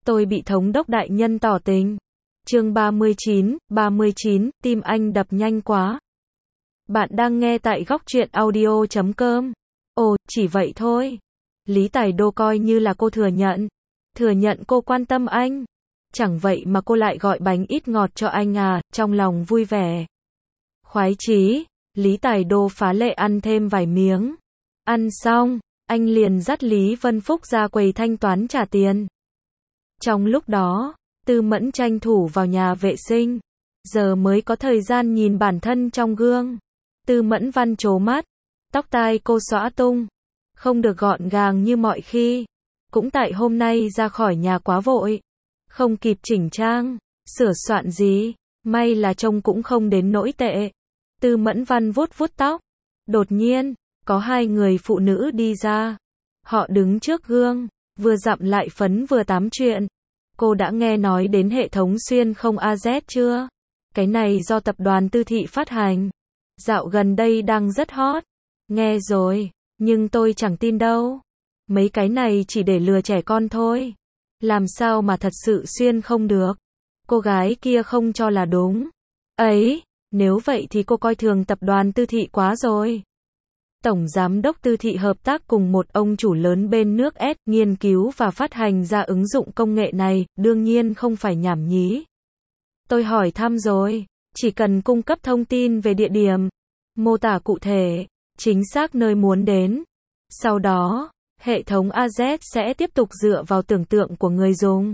Tôi bị thống đốc đại nhân tỏ tình. Chương 39, tim anh đập nhanh quá. Bạn đang nghe tại góc truyện audio.com. Ồ, chỉ vậy thôi. Lý Tài Đô coi như là cô thừa nhận cô quan tâm anh. Chẳng vậy mà cô lại gọi bánh ít ngọt cho anh à, trong lòng vui vẻ. Khoái chí, Lý Tài Đô phá lệ ăn thêm vài miếng. Ăn xong, anh liền dắt Lý Vân Phúc ra quầy thanh toán trả tiền. Trong lúc đó, Tư Mẫn tranh thủ vào nhà vệ sinh, giờ mới có thời gian nhìn bản thân trong gương. Tư Mẫn Văn trố mắt, tóc tai cô xõa tung, không được gọn gàng như mọi khi. Cũng tại hôm nay ra khỏi nhà quá vội, không kịp chỉnh trang, sửa soạn gì, may là trông cũng không đến nỗi tệ. Tư Mẫn Văn vuốt vuốt tóc, đột nhiên, có hai người phụ nữ đi ra. Họ đứng trước gương, vừa dặm lại phấn vừa tám chuyện. Cô đã nghe nói đến hệ thống xuyên không AZ chưa? Cái này do tập đoàn Tư Thị phát hành. Dạo gần đây đang rất hot. Nghe rồi, nhưng tôi chẳng tin đâu. Mấy cái này chỉ để lừa trẻ con thôi. Làm sao mà thật sự xuyên không được? Cô gái kia không cho là đúng. Ấy, nếu vậy thì cô coi thường tập đoàn Tư Thị quá rồi. Tổng giám đốc Tư Thị hợp tác cùng một ông chủ lớn bên nước S, nghiên cứu và phát hành ra ứng dụng công nghệ này, đương nhiên không phải nhảm nhí. Tôi hỏi thăm rồi, chỉ cần cung cấp thông tin về địa điểm, mô tả cụ thể, chính xác nơi muốn đến. Sau đó, hệ thống AZ sẽ tiếp tục dựa vào tưởng tượng của người dùng,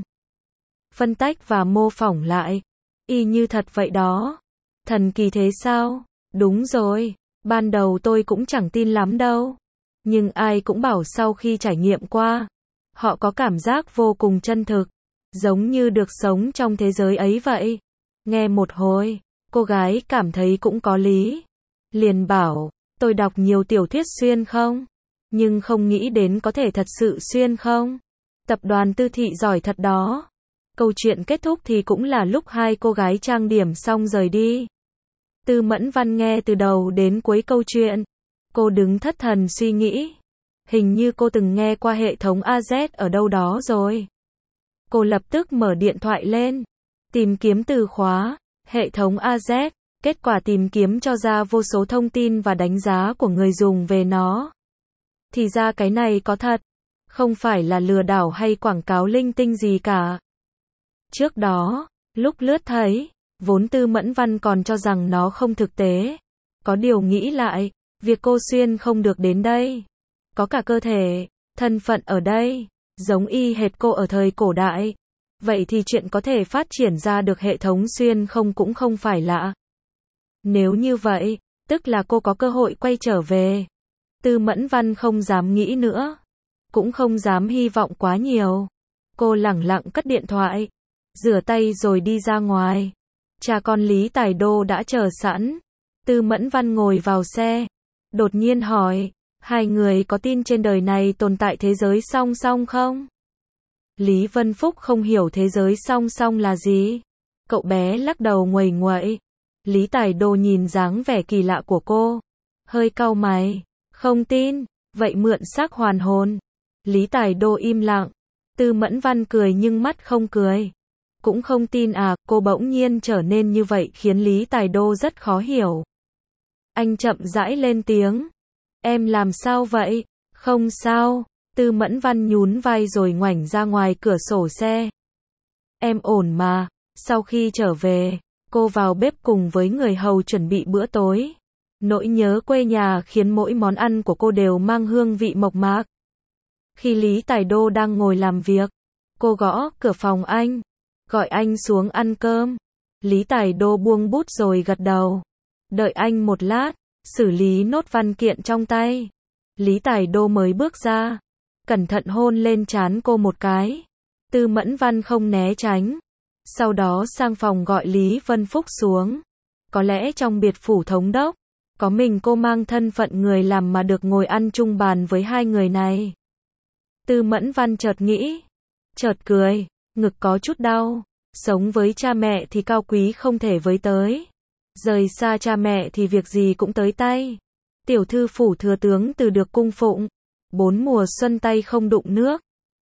phân tách và mô phỏng lại. Y như thật vậy đó. Thần kỳ thế sao? Đúng rồi. Ban đầu tôi cũng chẳng tin lắm đâu. Nhưng ai cũng bảo sau khi trải nghiệm qua, họ có cảm giác vô cùng chân thực, giống như được sống trong thế giới ấy vậy. Nghe một hồi, cô gái cảm thấy cũng có lý. Liền bảo, tôi đọc nhiều tiểu thuyết xuyên không? Nhưng không nghĩ đến có thể thật sự xuyên không? Tập đoàn Tư Thị giỏi thật đó. Câu chuyện kết thúc thì cũng là lúc hai cô gái trang điểm xong rời đi. Tư Mẫn Văn nghe từ đầu đến cuối câu chuyện. Cô đứng thất thần suy nghĩ. Hình như cô từng nghe qua hệ thống AZ ở đâu đó rồi. Cô lập tức mở điện thoại lên, tìm kiếm từ khóa, hệ thống AZ. Kết quả tìm kiếm cho ra vô số thông tin và đánh giá của người dùng về nó. Thì ra cái này có thật, không phải là lừa đảo hay quảng cáo linh tinh gì cả. Trước đó, lúc lướt thấy, vốn Tư Mẫn Văn còn cho rằng nó không thực tế. Có điều nghĩ lại, việc cô xuyên không được đến đây. Có cả cơ thể, thân phận ở đây, giống y hệt cô ở thời cổ đại. Vậy thì chuyện có thể phát triển ra được hệ thống xuyên không cũng không phải lạ. Nếu như vậy, tức là cô có cơ hội quay trở về. Tư Mẫn Văn không dám nghĩ nữa, cũng không dám hy vọng quá nhiều. Cô lẳng lặng cất điện thoại, rửa tay rồi đi ra ngoài. Cha con Lý Tài Đô đã chờ sẵn. Tư Mẫn Văn ngồi vào xe, đột nhiên hỏi, hai người có tin trên đời này tồn tại thế giới song song không? Lý Vân Phúc không hiểu thế giới song song là gì. Cậu bé lắc đầu nguầy nguậy. Lý Tài Đô nhìn dáng vẻ kỳ lạ của cô, hơi cau mày, không tin, vậy mượn xác hoàn hồn. Lý Tài Đô im lặng. Tư Mẫn Văn cười nhưng mắt không cười. Cũng không tin à? Cô bỗng nhiên trở nên như vậy khiến Lý Tài Đô rất khó hiểu. Anh chậm rãi lên tiếng. Em làm sao vậy? Không sao. Tư Mẫn Văn nhún vai rồi ngoảnh ra ngoài cửa sổ xe. Em ổn mà. Sau khi trở về, cô vào bếp cùng với người hầu chuẩn bị bữa tối. Nỗi nhớ quê nhà khiến mỗi món ăn của cô đều mang hương vị mộc mạc. Khi Lý Tài Đô đang ngồi làm việc, cô gõ cửa phòng anh, gọi anh xuống ăn cơm. Lý Tài Đô buông bút rồi gật đầu. Đợi anh một lát, xử lý nốt văn kiện trong tay. Lý Tài Đô mới bước ra, cẩn thận hôn lên trán cô một cái. Tư Mẫn Văn không né tránh. Sau đó sang phòng gọi Lý Vân Phúc xuống. Có lẽ trong biệt phủ thống đốc, có mình cô mang thân phận người làm mà được ngồi ăn chung bàn với hai người này. Tư Mẫn Văn chợt nghĩ, chợt cười, ngực có chút đau. Sống với cha mẹ thì cao quý không thể với tới. Rời xa cha mẹ thì việc gì cũng tới tay. Tiểu thư phủ thừa tướng từ được cung phụng. 4 mùa xuân tay không đụng nước.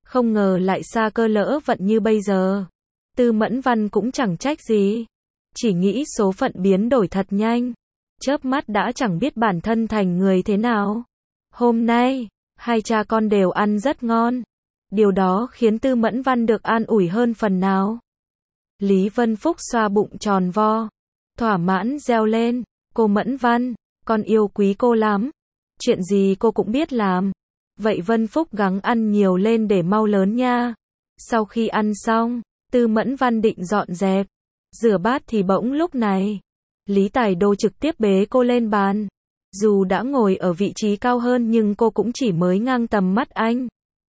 Không ngờ lại xa cơ lỡ vận như bây giờ. Tư Mẫn Văn cũng chẳng trách gì. Chỉ nghĩ số phận biến đổi thật nhanh. Chớp mắt đã chẳng biết bản thân thành người thế nào. Hôm nay, hai cha con đều ăn rất ngon. Điều đó khiến Tư Mẫn Văn được an ủi hơn phần nào. Lý Vân Phúc xoa bụng tròn vo. Thỏa mãn reo lên. Cô Mẫn Văn, con yêu quý cô lắm. Chuyện gì cô cũng biết làm. Vậy Vân Phúc gắng ăn nhiều lên để mau lớn nha. Sau khi ăn xong, Tư Mẫn Văn định dọn dẹp, rửa bát thì bỗng lúc này, Lý Tài Đô trực tiếp bế cô lên bàn. Dù đã ngồi ở vị trí cao hơn nhưng cô cũng chỉ mới ngang tầm mắt anh.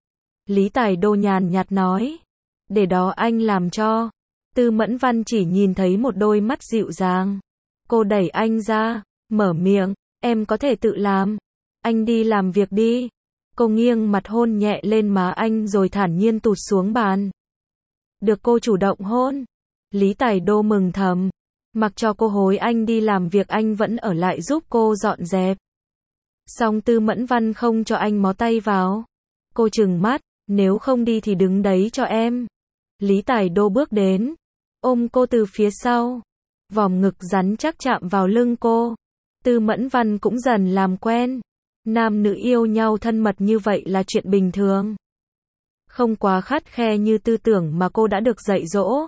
Lý Tài Đô nhàn nhạt nói, để đó anh làm cho. Tư Mẫn Văn chỉ nhìn thấy một đôi mắt dịu dàng. Cô đẩy anh ra, mở miệng, em có thể tự làm. Anh đi làm việc đi. Cô nghiêng mặt hôn nhẹ lên má anh rồi thản nhiên tụt xuống bàn. Được cô chủ động hôn. Lý Tài Đô mừng thầm. Mặc cho cô hối anh đi làm việc anh vẫn ở lại giúp cô dọn dẹp. Song Tư Mẫn Văn không cho anh mó tay vào. Cô trừng mắt, nếu không đi thì đứng đấy cho em. Lý Tài Đô bước đến, ôm cô từ phía sau. Vòng ngực rắn chắc chạm vào lưng cô. Tư Mẫn Văn cũng dần làm quen. Nam nữ yêu nhau thân mật như vậy là chuyện bình thường. Không quá khắt khe như tư tưởng mà cô đã được dạy dỗ.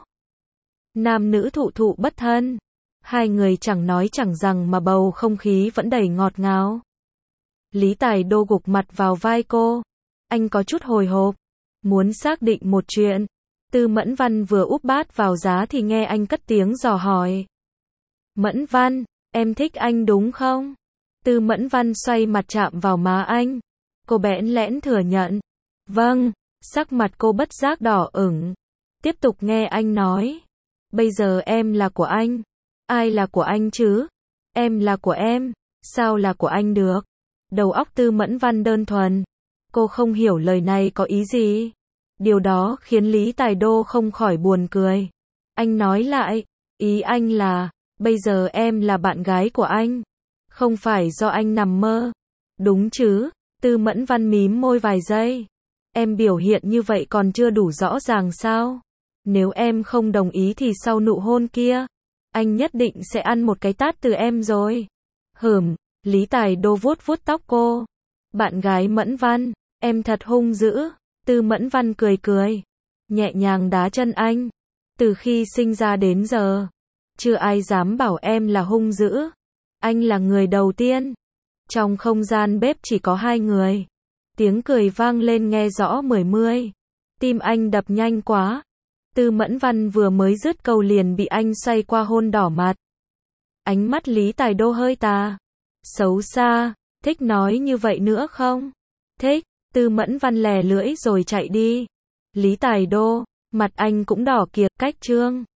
Nam nữ thụ thụ bất thân. Hai người chẳng nói chẳng rằng mà bầu không khí vẫn đầy ngọt ngào. Lý Tài Đô gục mặt vào vai cô. Anh có chút hồi hộp. Muốn xác định một chuyện. Tư Mẫn Văn vừa úp bát vào giá thì nghe anh cất tiếng dò hỏi. Mẫn Văn, em thích anh đúng không? Tư Mẫn Văn xoay mặt chạm vào má anh. Cô bẽn lẽn thừa nhận. Vâng, sắc mặt cô bất giác đỏ ửng. Tiếp tục nghe anh nói. Bây giờ em là của anh. Ai là của anh chứ? Em là của em. Sao là của anh được? Đầu óc Tư Mẫn Văn đơn thuần. Cô không hiểu lời này có ý gì. Điều đó khiến Lý Tài Đô không khỏi buồn cười. Anh nói lại. Ý anh là, bây giờ em là bạn gái của anh. Không phải do anh nằm mơ. Đúng chứ? Tư Mẫn Văn mím môi vài giây. Em biểu hiện như vậy còn chưa đủ rõ ràng sao? Nếu em không đồng ý thì sau nụ hôn kia, anh nhất định sẽ ăn một cái tát từ em rồi. Lý Tài Đô vuốt vuốt tóc cô. Bạn gái Mẫn Văn, em thật hung dữ. Tư Mẫn Văn cười cười, nhẹ nhàng đá chân anh. Từ khi sinh ra đến giờ, chưa ai dám bảo em là hung dữ. Anh là người đầu tiên. Trong không gian bếp chỉ có hai người. Tiếng cười vang lên nghe rõ mười mươi. Tim anh đập nhanh quá. Tư Mẫn Văn vừa mới dứt câu liền bị anh xoay qua hôn đỏ mặt. Ánh mắt Lý Tài Đô hơi tà. Xấu xa, thích nói như vậy nữa không? Thích. Tư Mẫn Văn lè lưỡi rồi chạy đi. Lý Tài Đô, mặt anh cũng đỏ kìa, cách trương.